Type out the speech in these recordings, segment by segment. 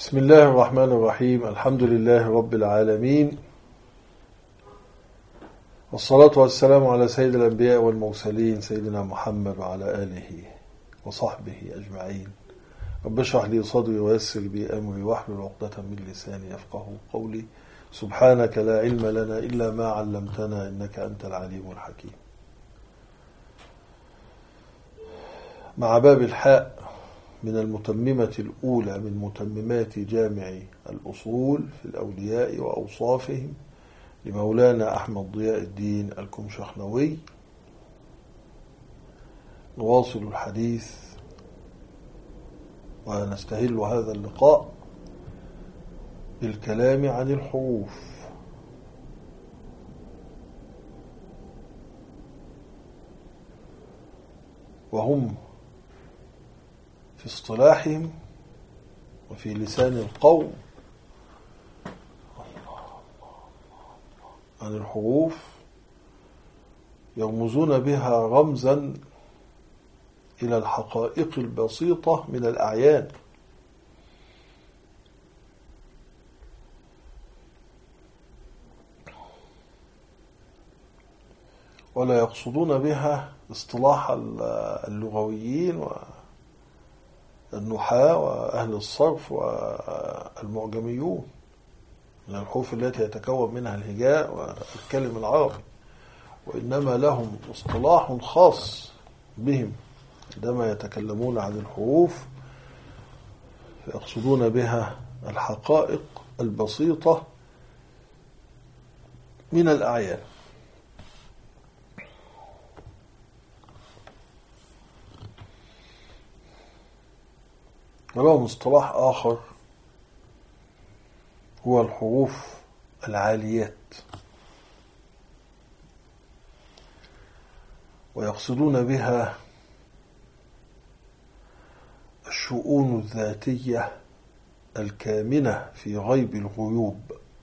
بسم الله الرحمن الرحيم. الحمد لله رب العالمين، والصلاة والسلام على سيد الأنبياء والمرسلين سيدنا محمد وعلى آله وصحبه أجمعين. رب اشرح لي صدري ويسر لي أمري واحلل عقدة من لساني يفقه قولي. سبحانك لا علم لنا إلا ما علمتنا إنك أنت العليم الحكيم. مع باب الحاء من المتممة الأولى من متممات جامع الأصول في الأولياء وأوصافهم لمولانا أحمد ضياء الدين الكمشخنوي، نواصل الحديث ونستهل هذا اللقاء بالكلام عن الحروف. وهم في اصطلاحهم وفي لسان القوم عن الحروف يرمزون بها رمزا إلى الحقائق البسيطة من الأعيان، ولا يقصدون بها اصطلاح اللغويين والنحاة وأهل الصرف والمعجميون من الحروف التي يتكون منها الهجاء والكلم العربي، وإنما لهم اصطلاح خاص بهم عندما يتكلمون عن الحروف، يقصدون بها الحقائق البسيطة من الأعيان. ولهم اصطلاح آخر هو الحروف العاليات، ويقصدون بها الشؤون الذاتية الكامنة في غيب الغيوب،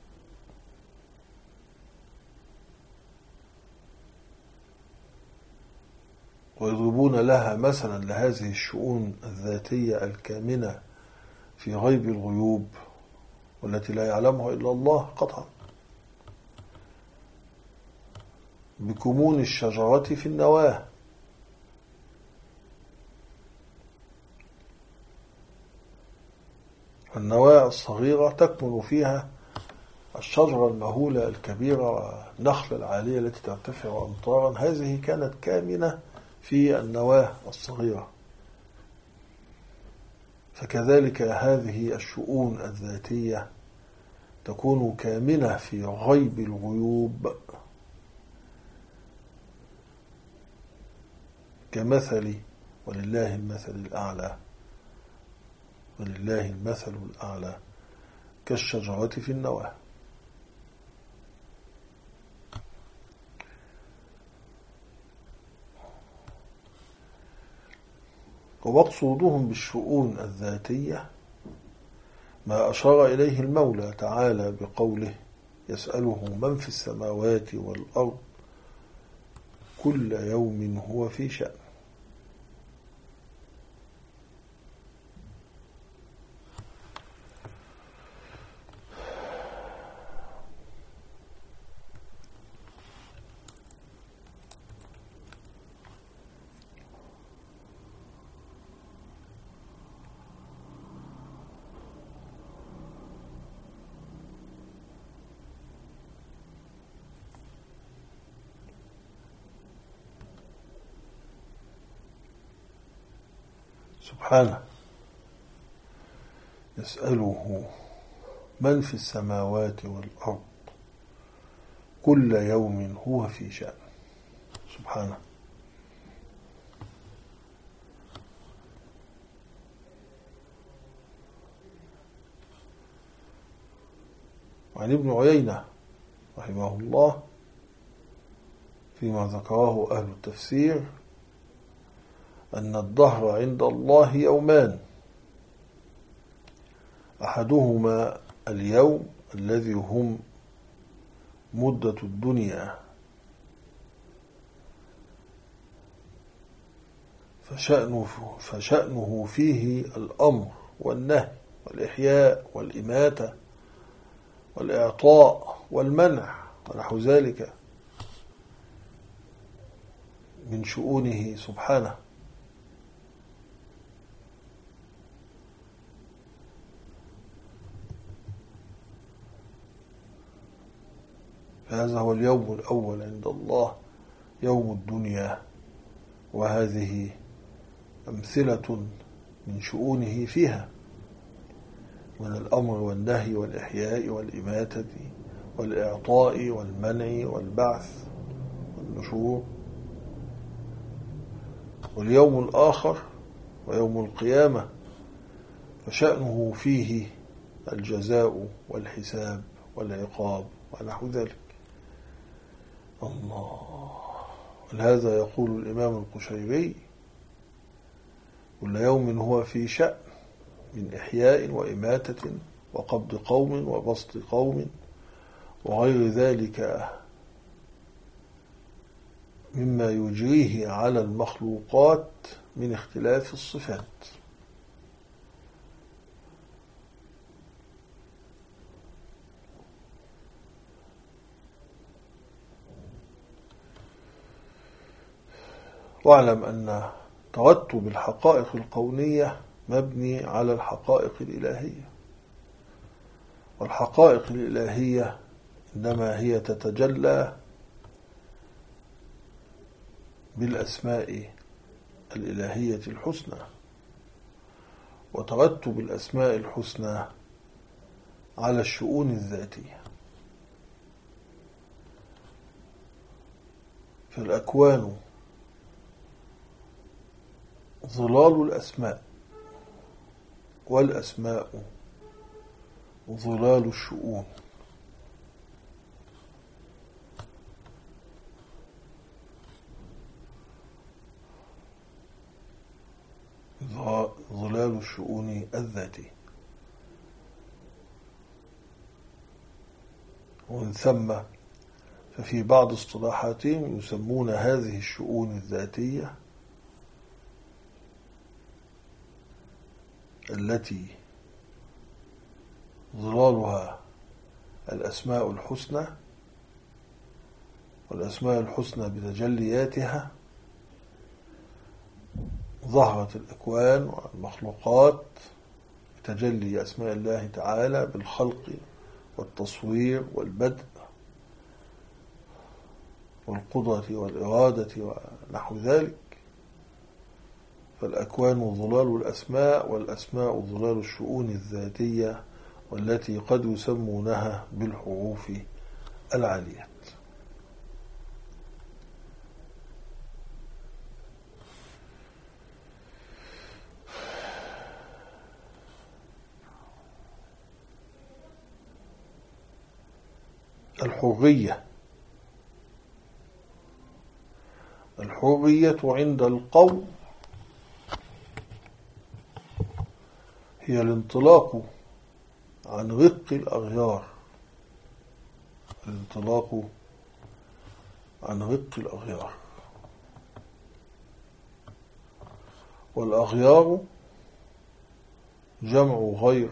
ويضربون لها مثلا لهذه الشؤون الذاتية الكامنة في غيب الغيوب والتي لا يعلمها إلا الله قطعا بكمون الشجرة في النواة، النواة الصغيرة تكمن فيها الشجرة المهولة الكبيرة والنخلة العالية التي ترتفع أمطارا، هذه كانت كامنة في النواة الصغيرة. فكذلك هذه الشؤون الذاتية تكون كامنة في غيب الغيوب، كمثل ولله المثل الأعلى، ولله المثل الأعلى كالشجرة في النواة. ومقصودهم بالشؤون الذاتية ما أشار إليه المولى تعالى بقوله: يسأله من في السماوات والأرض كل يوم هو في شأن. سبحانه يسأله من في السماوات والأرض كل يوم هو في شأن. سبحانه. وعن ابن عيينة رحمه الله فيما ذكره أهل التفسير أن الدهر عند الله يومان، أحدهما اليوم الذي هم مدة الدنيا، فشأنه فيه الأمر والنهي والإحياء والإماتة والإعطاء والمنع ونحو ذلك من شؤونه سبحانه. فهذا هو اليوم الأول عند الله، يوم الدنيا، وهذه أمثلة من شؤونه فيها من الأمر والنهي والإحياء والإماتة والإعطاء والمنع والبعث والنشور. واليوم الآخر ويوم القيامة فشأنه فيه الجزاء والحساب والعقاب ونحو ذلك. الله. ولهذا يقول الإمام القشيري: كل يوم هو في شأن من إحياء وإماتة وقبض قوم وبسط قوم وغير ذلك مما يجريه على المخلوقات من اختلاف الصفات. واعلم أن ترتب الحقائق الكونية مبني على الحقائق الإلهية، والحقائق الإلهية إنما هي تتجلى بالأسماء الإلهية الحسنى، وترتب الأسماء الحسنى على الشؤون الذاتية. فالأكوان ظلال الأسماء، والأسماء ظلال الشؤون. ظلال الشؤون الذاتية. ومن ثم ففي بعض اصطلاحاتهم يسمون هذه الشؤون الذاتية التي ظلالها الأسماء الحسنى، والأسماء الحسنى بتجلياتها ظهرت الأكوان والمخلوقات بتجلي أسماء الله تعالى بالخلق والتصوير والبدء والقدرة والإرادة ونحو ذلك. فالأكوان ظلال الأسماء، والأسماء ظلال الشؤون الذاتية، والتي قد يسمونها بالحروف العالية. الحرية عند القوم هي الانطلاق عن رق الأغيار، الانطلاق عن رق الأغيار. والأغيار جمع غير،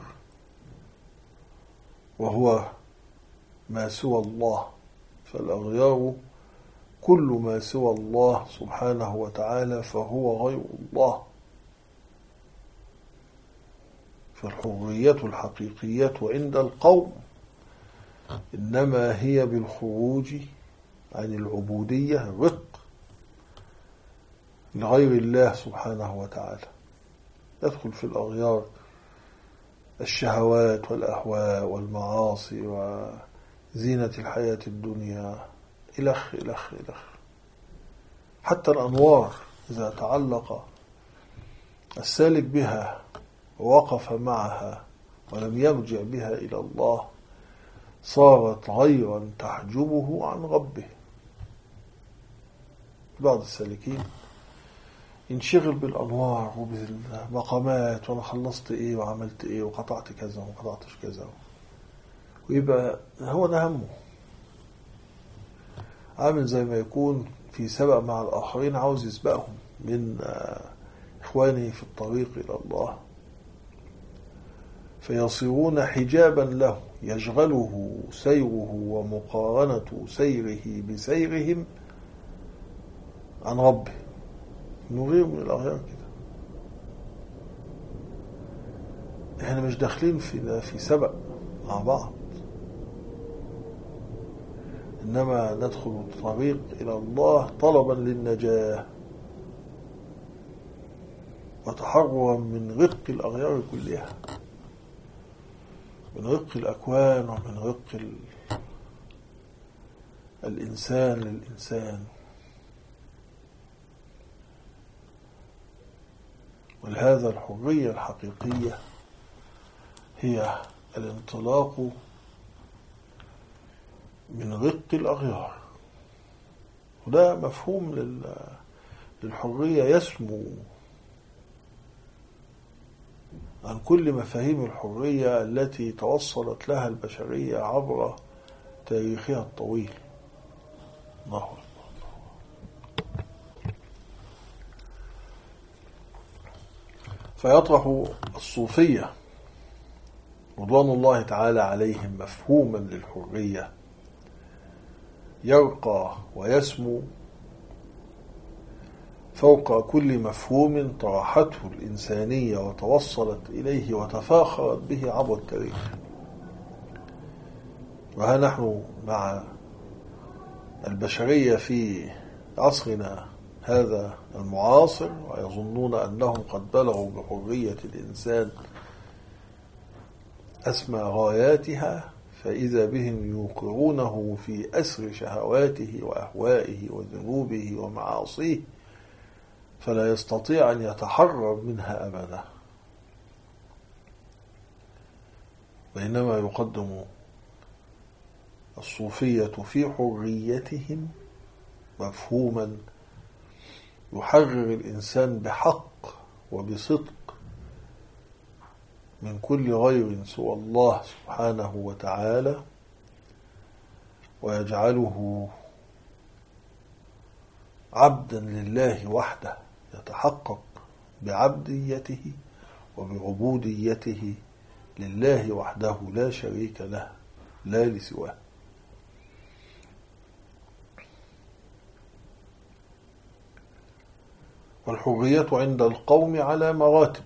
وهو ما سوى الله. فالأغيار كل ما سوى الله سبحانه وتعالى فهو غير الله. فالحرية الحقيقية عند القوم إنما هي بالخروج عن العبودية، الرق لغير الله سبحانه وتعالى. يدخل في الأغيار الشهوات والأهواء والمعاصي وزينة الحياة الدنيا إلخ إلخ إلخ. حتى الأنوار إذا تعلق السالك بها ووقف معها ولم يرجع بها إلى الله صارت غيرا تحجبه عن ربه. بعض السالكين ينشغل بالأنوار وبالمقامات، وأنا خلصت إيه وعملت إيه وقطعت كذا وقطعتش كذا، ويبقى هو ده همه. عامل زي ما يكون في سبق مع الآخرين عاوز يسبقهم من إخوانه في الطريق إلى الله، فيصيرون حجابا له يشغله سيره ومقارنة سيره بسيرهم عن ربه. نغير من الأغيار كده. احنا مش داخلين في سبق مع بعض، إنما ندخل الطريق إلى الله طلبا للنجاة وتحررا من غرق الأغيار كلها، من غرق الأكوان ومن غرق الإنسان للإنسان. ولهذا الحرية الحقيقية هي الانطلاق من غرق الأغيار. وده مفهوم للحرية يسمو عن كل مفاهيم الحرية التي توصلت لها البشرية عبر تاريخها الطويل. الله أكبر. فيطرح الصوفية رضوان الله تعالى عليهم مفهوما للحرية يرقى ويسمو فوق كل مفهوم طرحته الإنسانية وتوصلت إليه وتفاخرت به عبر التاريخ. وها نحن مع البشرية في عصرنا هذا المعاصر ويظنون أنهم قد بلغوا بحرية الإنسان أسمى غاياتها، فإذا بهم يوقعونه في أسر شهواته وأهوائه وذنوبه ومعاصيه، فلا يستطيع أن يتحرر منها أبدا. بينما يقدم الصوفية في حريتهم مفهوما يحرر الإنسان بحق وبصدق من كل غير سوى الله سبحانه وتعالى، ويجعله عبدا لله وحده يتحقق بعبديته وبعبوديته لله وحده لا شريك له لا لسواه. والحرية عند القوم على مراتب: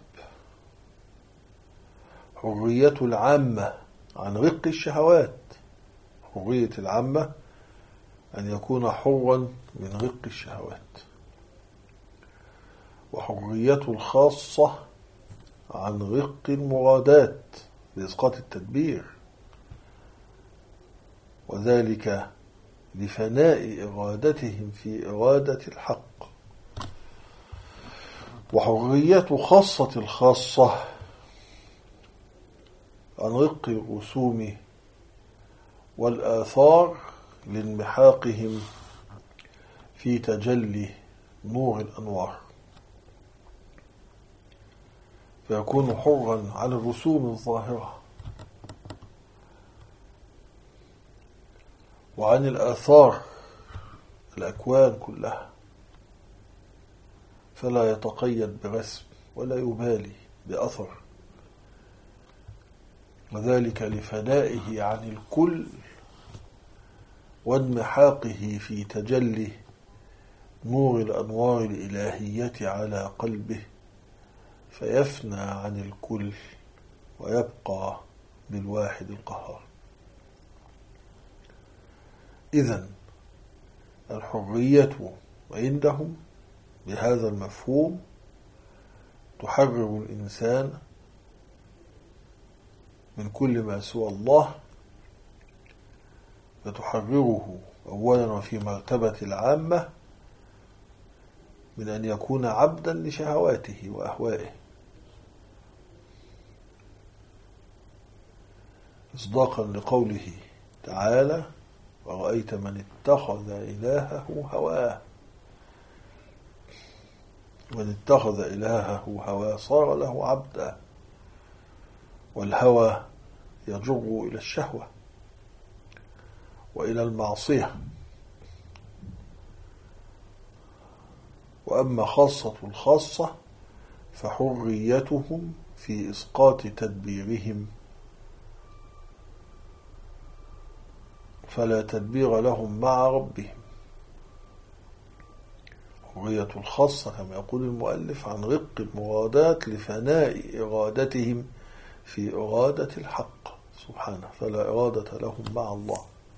حرية العامة عن رق الشهوات، حرية العامة أن يكون حرا من رق الشهوات. وحرية الخاصة عن رق المرادات لإسقاط التدبير، وذلك لفناء إرادتهم في إرادة الحق. وحرية خاصة الخاصة عن رق الرسوم والآثار لانمحاقهم في تجلي نور الأنوار، فيكون حرا عن الرسوم الظاهرة وعن الآثار الأكوان كلها، فلا يتقيد برسم ولا يبالي بأثر، وذلك لفنائه عن الكل وانمحاقه في تجلي نور الأنوار الإلهية على قلبه، فيفنى عن الكل ويبقى بالواحد القهار. إذن الحرية عندهم بهذا المفهوم تحرر الإنسان من كل ما سوى الله، فتحرره أولا وفي مرتبة العامة من أن يكون عبدا لشهواته وأهوائه، إصداقا لقوله تعالى: ورأيت من اتخذ إلهه هواه. من اتخذ إلهه هواه صار له عبدا، والهوى يجر إلى الشهوة وإلى المعصية. وأما خاصة الخاصة فحريتهم في إسقاط تدبيرهم، فلا تدبير لهم مع ربهم. حرية الخاصة كما يقول المؤلف عن رق المرادات لفناء إرادتهم في إرادة الحق سبحانه، فلا إرادة لهم مع الله.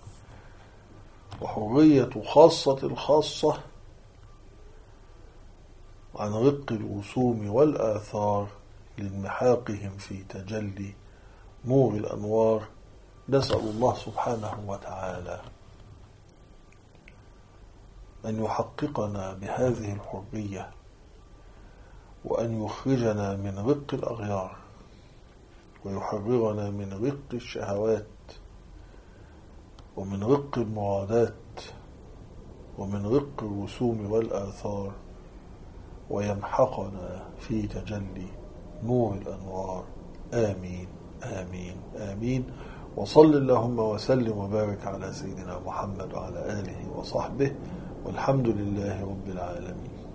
وحرية خاصة الخاصة عن رق الوسوم والآثار لانمحاقهم في تجلي نور الأنوار. نسأل الله سبحانه وتعالى أن يحققنا بهذه الحرية، وأن يخرجنا من رق الأغيار، ويحررنا من رق الشهوات، ومن رق المرادات، ومن رق الوسوم والآثار، ويمحقنا في تجلي نور الأنوار. آمين آمين آمين. وصل اللهم وسلم وبارك على سيدنا محمد وعلى آله وصحبه، والحمد لله رب العالمين.